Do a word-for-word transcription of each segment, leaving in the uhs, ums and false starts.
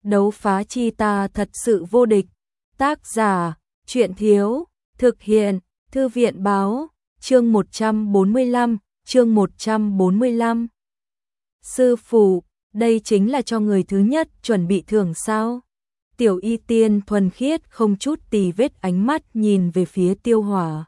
đấu phá chi ta thật sự vô địch. Tác giả, truyện thiếu, thực hiện, thư viện báo, chương một trăm bốn mươi lăm, chương một trăm bốn mươi lăm. Sư phụ, đây chính là cho người thứ nhất chuẩn bị thưởng sao? Tiểu Y Tiên thuần khiết không chút tì vết ánh mắt nhìn về phía Tiêu Hỏa.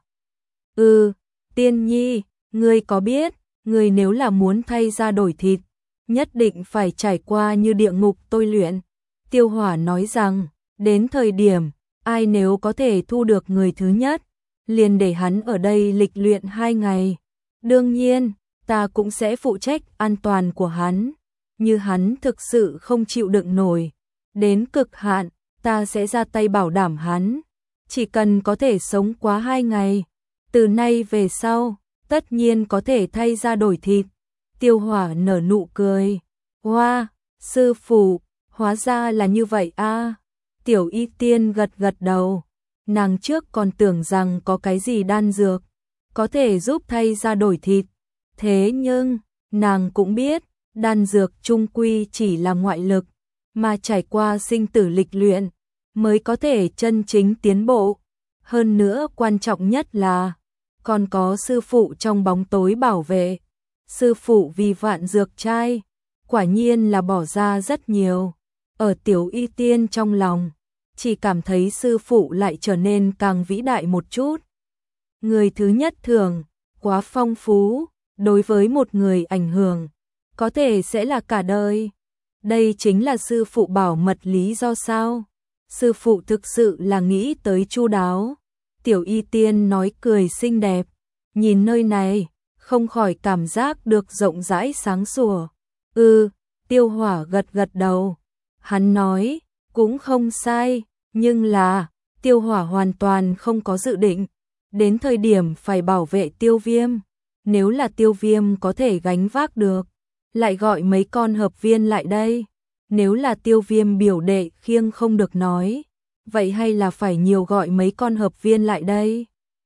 Ừ, Tiên Nhi, ngươi có biết, ngươi nếu là muốn thay da đổi thịt, nhất định phải trải qua như địa ngục tôi luyện. Tiêu Hỏa nói rằng, đến thời điểm, ai nếu có thể thu được người thứ nhất, liền để hắn ở đây lịch luyện hai ngày. Đương nhiên, ta cũng sẽ phụ trách an toàn của hắn. Như hắn thực sự không chịu đựng nổi, đến cực hạn, ta sẽ ra tay bảo đảm hắn. Chỉ cần có thể sống quá hai ngày, từ nay về sau, tất nhiên có thể thay da đổi thịt. Tiêu Hỏa nở nụ cười. Hoa, wow, sư phụ, hóa ra là như vậy a. À. Tiểu Y Tiên gật gật đầu. Nàng trước còn tưởng rằng có cái gì đan dược, có thể giúp thay da đổi thịt. Thế nhưng, nàng cũng biết, đan dược chung quy chỉ là ngoại lực, mà trải qua sinh tử lịch luyện, mới có thể chân chính tiến bộ. Hơn nữa quan trọng nhất là, còn có sư phụ trong bóng tối bảo vệ. Sư phụ vì vạn dược trai, quả nhiên là bỏ ra rất nhiều. Ở Tiểu Y Tiên trong lòng, chỉ cảm thấy sư phụ lại trở nên càng vĩ đại một chút. Người thứ nhất thường, quá phong phú, đối với một người ảnh hưởng, có thể sẽ là cả đời. Đây chính là sư phụ bảo mật lý do sao? Sư phụ thực sự là nghĩ tới chu đáo. Tiểu Y Tiên nói cười xinh đẹp, nhìn nơi này, không khỏi cảm giác được rộng rãi sáng sủa. Ừ, Tiêu Hỏa gật gật đầu. Hắn nói, cũng không sai, nhưng là, Tiêu Hỏa hoàn toàn không có dự định. Đến thời điểm phải bảo vệ Tiêu Viêm, nếu là Tiêu Viêm có thể gánh vác được, lại gọi mấy con hợp viên lại đây. Nếu là Tiêu Viêm biểu đệ khiêng không được nói, vậy hay là phải nhiều gọi mấy con hợp viên lại đây.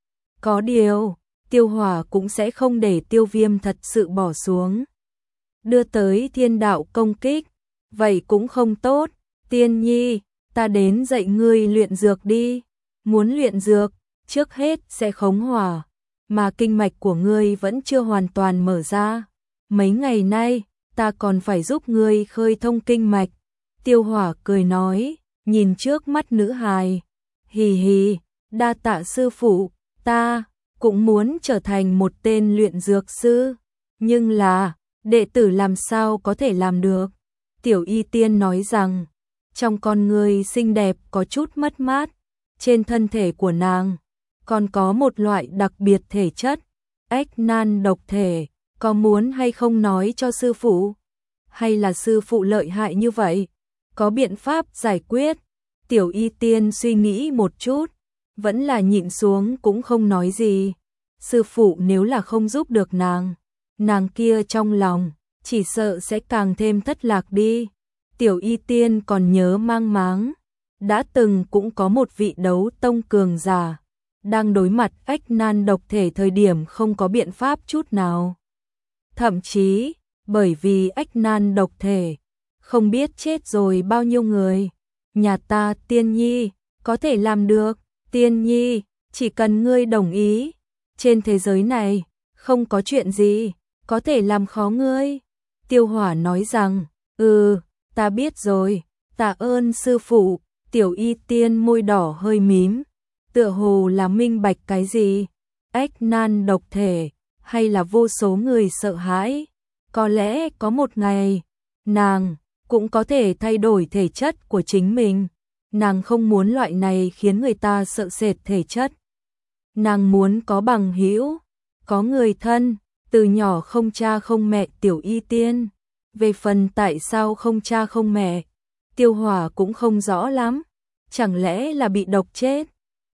Có điều, Tiêu Hỏa cũng sẽ không để Tiêu Viêm thật sự bỏ xuống. Đưa tới thiên đạo công kích, vậy cũng không tốt. Tiên Nhi, ta đến dạy ngươi luyện dược đi. Muốn luyện dược, trước hết sẽ khống hỏa, mà kinh mạch của ngươi vẫn chưa hoàn toàn mở ra. Mấy ngày nay, ta còn phải giúp ngươi khơi thông kinh mạch. Tiêu Hỏa cười nói, nhìn trước mắt nữ hài. Hì hì, đa tạ sư phụ, ta cũng muốn trở thành một tên luyện dược sư. Nhưng là, đệ tử làm sao có thể làm được? Tiểu Y Tiên nói rằng, trong con người xinh đẹp có chút mất mát. Trên thân thể của nàng, còn có một loại đặc biệt thể chất, ếch nan độc thể. Có muốn hay không nói cho sư phụ? Hay là sư phụ lợi hại như vậy? Có biện pháp giải quyết? Tiểu Y Tiên suy nghĩ một chút, vẫn là nhịn xuống cũng không nói gì. Sư phụ nếu là không giúp được nàng, nàng kia trong lòng, chỉ sợ sẽ càng thêm thất lạc đi. Tiểu Y Tiên còn nhớ mang máng, đã từng cũng có một vị đấu tông cường giả, đang đối mặt ếch nan độc thể thời điểm không có biện pháp chút nào. Thậm chí, bởi vì ếch nan độc thể, không biết chết rồi bao nhiêu người. Nhà ta Tiên Nhi, có thể làm được. Tiên Nhi, chỉ cần ngươi đồng ý, trên thế giới này, không có chuyện gì, có thể làm khó ngươi. Tiêu Hỏa nói rằng, ừ, ta biết rồi, tạ ơn sư phụ. Tiểu Y Tiên môi đỏ hơi mím, tựa hồ là minh bạch cái gì. Ếch nan độc thể, hay là vô số người sợ hãi. Có lẽ có một ngày, nàng cũng có thể thay đổi thể chất của chính mình. Nàng không muốn loại này khiến người ta sợ sệt thể chất. Nàng muốn có bằng hữu, có người thân, từ nhỏ không cha không mẹ. Tiểu Y Tiên, về phần tại sao không cha không mẹ, Tiêu Hỏa cũng không rõ lắm. Chẳng lẽ là bị độc chết?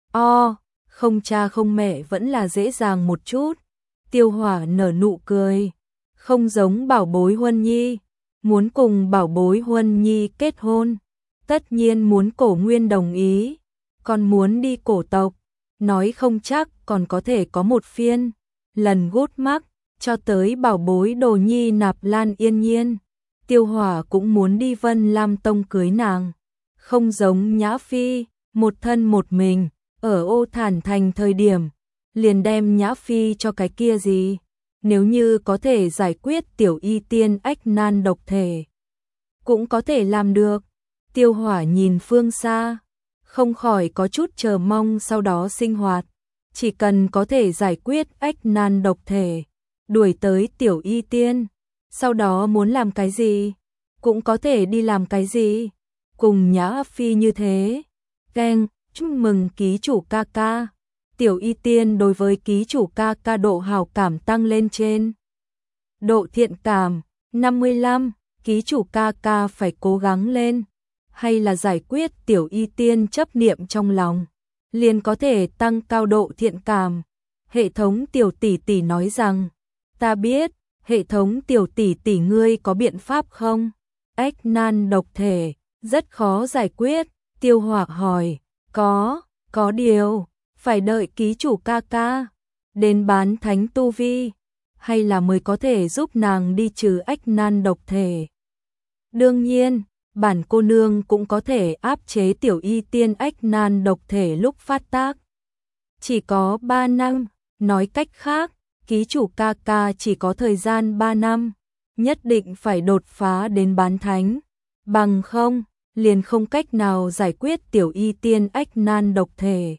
O, không cha không mẹ vẫn là dễ dàng một chút. Tiêu Hỏa nở nụ cười, không giống Bảo Bối Huân Nhi, muốn cùng Bảo Bối Huân Nhi kết hôn, tất nhiên muốn Cổ Nguyên đồng ý, còn muốn đi cổ tộc, nói không chắc còn có thể có một phiên lần gút mắc, cho tới Bảo Bối Đồ Nhi Nạp Lan Yên Nhiên. Tiêu Hỏa cũng muốn đi Vân Lam Tông cưới nàng. Không giống Nhã Phi, một thân một mình, ở Ô Thản Thành thời điểm, liền đem Nhã Phi cho cái kia gì. Nếu như có thể giải quyết Tiểu Y Tiên ách nan độc thể, cũng có thể làm được. Tiêu Hỏa nhìn phương xa, không khỏi có chút chờ mong sau đó sinh hoạt. Chỉ cần có thể giải quyết ách nan độc thể, đuổi tới Tiểu Y Tiên, sau đó muốn làm cái gì, cũng có thể đi làm cái gì. Cùng Nhã Phi như thế. Keng, chúc mừng ký chủ ca ca. Tiểu Y Tiên đối với ký chủ ca ca độ hảo cảm tăng lên trên. Độ thiện cảm, năm mươi lăm, ký chủ ca ca phải cố gắng lên. Hay là giải quyết Tiểu Y Tiên chấp niệm trong lòng, liền có thể tăng cao độ thiện cảm. Hệ thống Tiểu tỷ tỷ nói rằng, ta biết, hệ thống Tiểu tỷ tỷ ngươi có biện pháp không? Ách nan độc thể, rất khó giải quyết. Tiêu Hỏa hỏi, có, có điều, phải đợi ký chủ ca ca đến bán thánh tu vi, hay là mới có thể giúp nàng đi trừ ách nan độc thể. Đương nhiên, bản cô nương cũng có thể áp chế Tiểu Y Tiên ách nan độc thể lúc phát tác. Chỉ có ba năm, nói cách khác, ký chủ ca ca chỉ có thời gian ba năm, nhất định phải đột phá đến bán thánh, bằng không, liền không cách nào giải quyết Tiểu Y Tiên ách nan độc thể.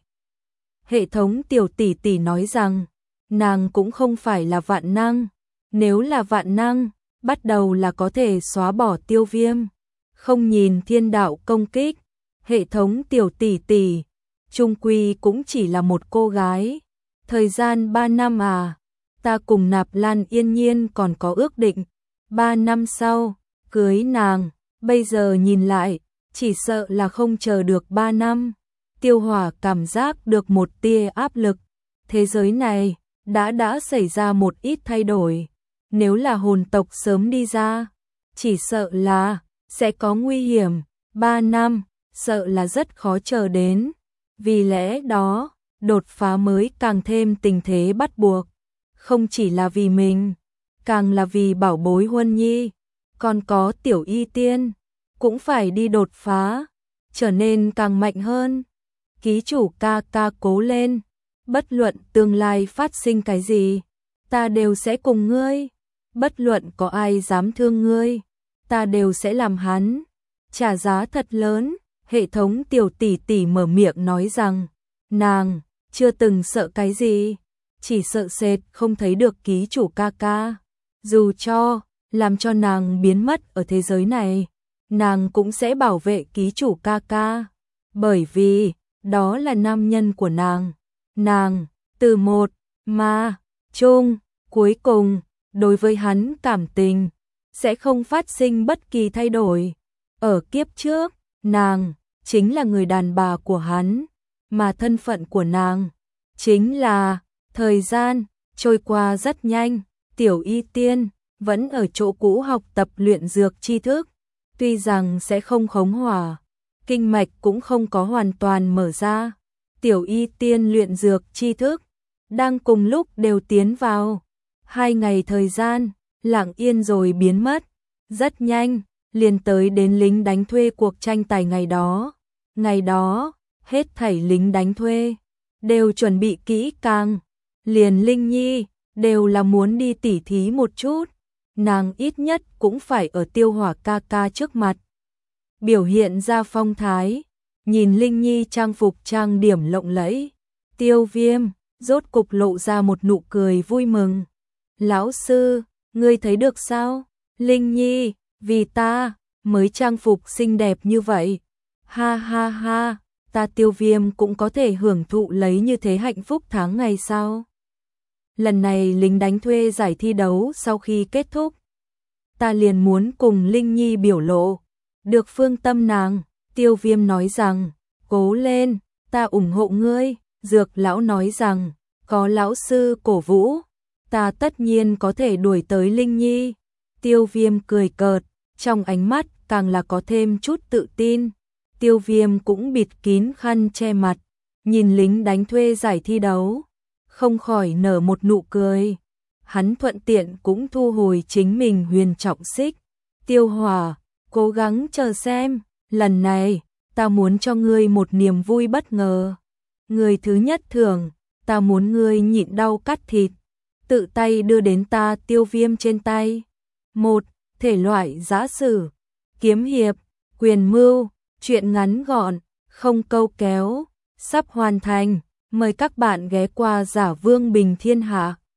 Hệ thống Tiểu tỷ tỷ nói rằng, nàng cũng không phải là vạn năng, nếu là vạn năng, bắt đầu là có thể xóa bỏ Tiêu Viêm. Không nhìn thiên đạo công kích, hệ thống Tiểu tỷ tỷ, chung quy cũng chỉ là một cô gái. Thời gian ba năm à, ta cùng Nạp Lan Yên Nhiên còn có ước định, ba năm sau, cưới nàng, bây giờ nhìn lại, chỉ sợ là không chờ được ba năm. Tiêu Hỏa cảm giác được một tia áp lực, thế giới này, đã đã xảy ra một ít thay đổi. Nếu là hồn tộc sớm đi ra, chỉ sợ là sẽ có nguy hiểm, ba năm, sợ là rất khó chờ đến. Vì lẽ đó, đột phá mới càng thêm tình thế bắt buộc. Không chỉ là vì mình, càng là vì bảo bối Huân Nhi, còn có Tiểu Y Tiên, cũng phải đi đột phá, trở nên càng mạnh hơn. Ký chủ ca ca cố lên, bất luận tương lai phát sinh cái gì, ta đều sẽ cùng ngươi, bất luận có ai dám thương ngươi, ta đều sẽ làm hắn trả giá thật lớn. Hệ thống Tiểu tỷ tỷ mở miệng nói rằng, nàng chưa từng sợ cái gì, chỉ sợ sệt không thấy được ký chủ ca ca. Dù cho làm cho nàng biến mất ở thế giới này, nàng cũng sẽ bảo vệ ký chủ ca ca, bởi vì đó là nam nhân của nàng. Nàng từ một mà chung cuối cùng đối với hắn cảm tình sẽ không phát sinh bất kỳ thay đổi. Ở kiếp trước, nàng chính là người đàn bà của hắn, mà thân phận của nàng chính là. Thời gian trôi qua rất nhanh, Tiểu Y Tiên vẫn ở chỗ cũ học tập luyện dược tri thức, tuy rằng sẽ không khống hỏa, kinh mạch cũng không có hoàn toàn mở ra. Tiểu Y Tiên luyện dược tri thức đang cùng lúc đều tiến vào. Hai ngày thời gian, lặng yên rồi biến mất, rất nhanh, liền tới đến lính đánh thuê cuộc tranh tài ngày đó. Ngày đó, hết thảy lính đánh thuê đều chuẩn bị kỹ càng, liền Linh Nhi đều là muốn đi tỉ thí một chút, nàng ít nhất cũng phải ở Tiêu Hỏa ca ca trước mặt biểu hiện ra phong thái. Nhìn Linh Nhi trang phục trang điểm lộng lẫy, Tiêu Viêm rốt cục lộ ra một nụ cười vui mừng. Lão sư, ngươi thấy được sao? Linh Nhi, vì ta mới trang phục xinh đẹp như vậy. Ha ha ha, ta Tiêu Viêm cũng có thể hưởng thụ lấy như thế hạnh phúc tháng ngày sau. Lần này lính đánh thuê giải thi đấu sau khi kết thúc, ta liền muốn cùng Linh Nhi biểu lộ được phương tâm nàng. Tiêu Viêm nói rằng, cố lên, ta ủng hộ ngươi. Dược lão nói rằng, có lão sư cổ vũ, ta tất nhiên có thể đuổi tới Linh Nhi. Tiêu Viêm cười cợt, trong ánh mắt càng là có thêm chút tự tin. Tiêu Viêm cũng bịt kín khăn che mặt, nhìn lính đánh thuê giải thi đấu, không khỏi nở một nụ cười. Hắn thuận tiện cũng thu hồi chính mình huyền trọng xích. Tiêu Hỏa, cố gắng chờ xem, lần này, ta muốn cho ngươi một niềm vui bất ngờ. Người thứ nhất thưởng, ta muốn ngươi nhịn đau cắt thịt, tự tay đưa đến ta Tiêu Viêm trên tay. Một, thể loại giã sử, kiếm hiệp, quyền mưu, truyện ngắn gọn, không câu kéo, sắp hoàn thành. Mời các bạn ghé qua Giả Vương Bình Thiên Hạ.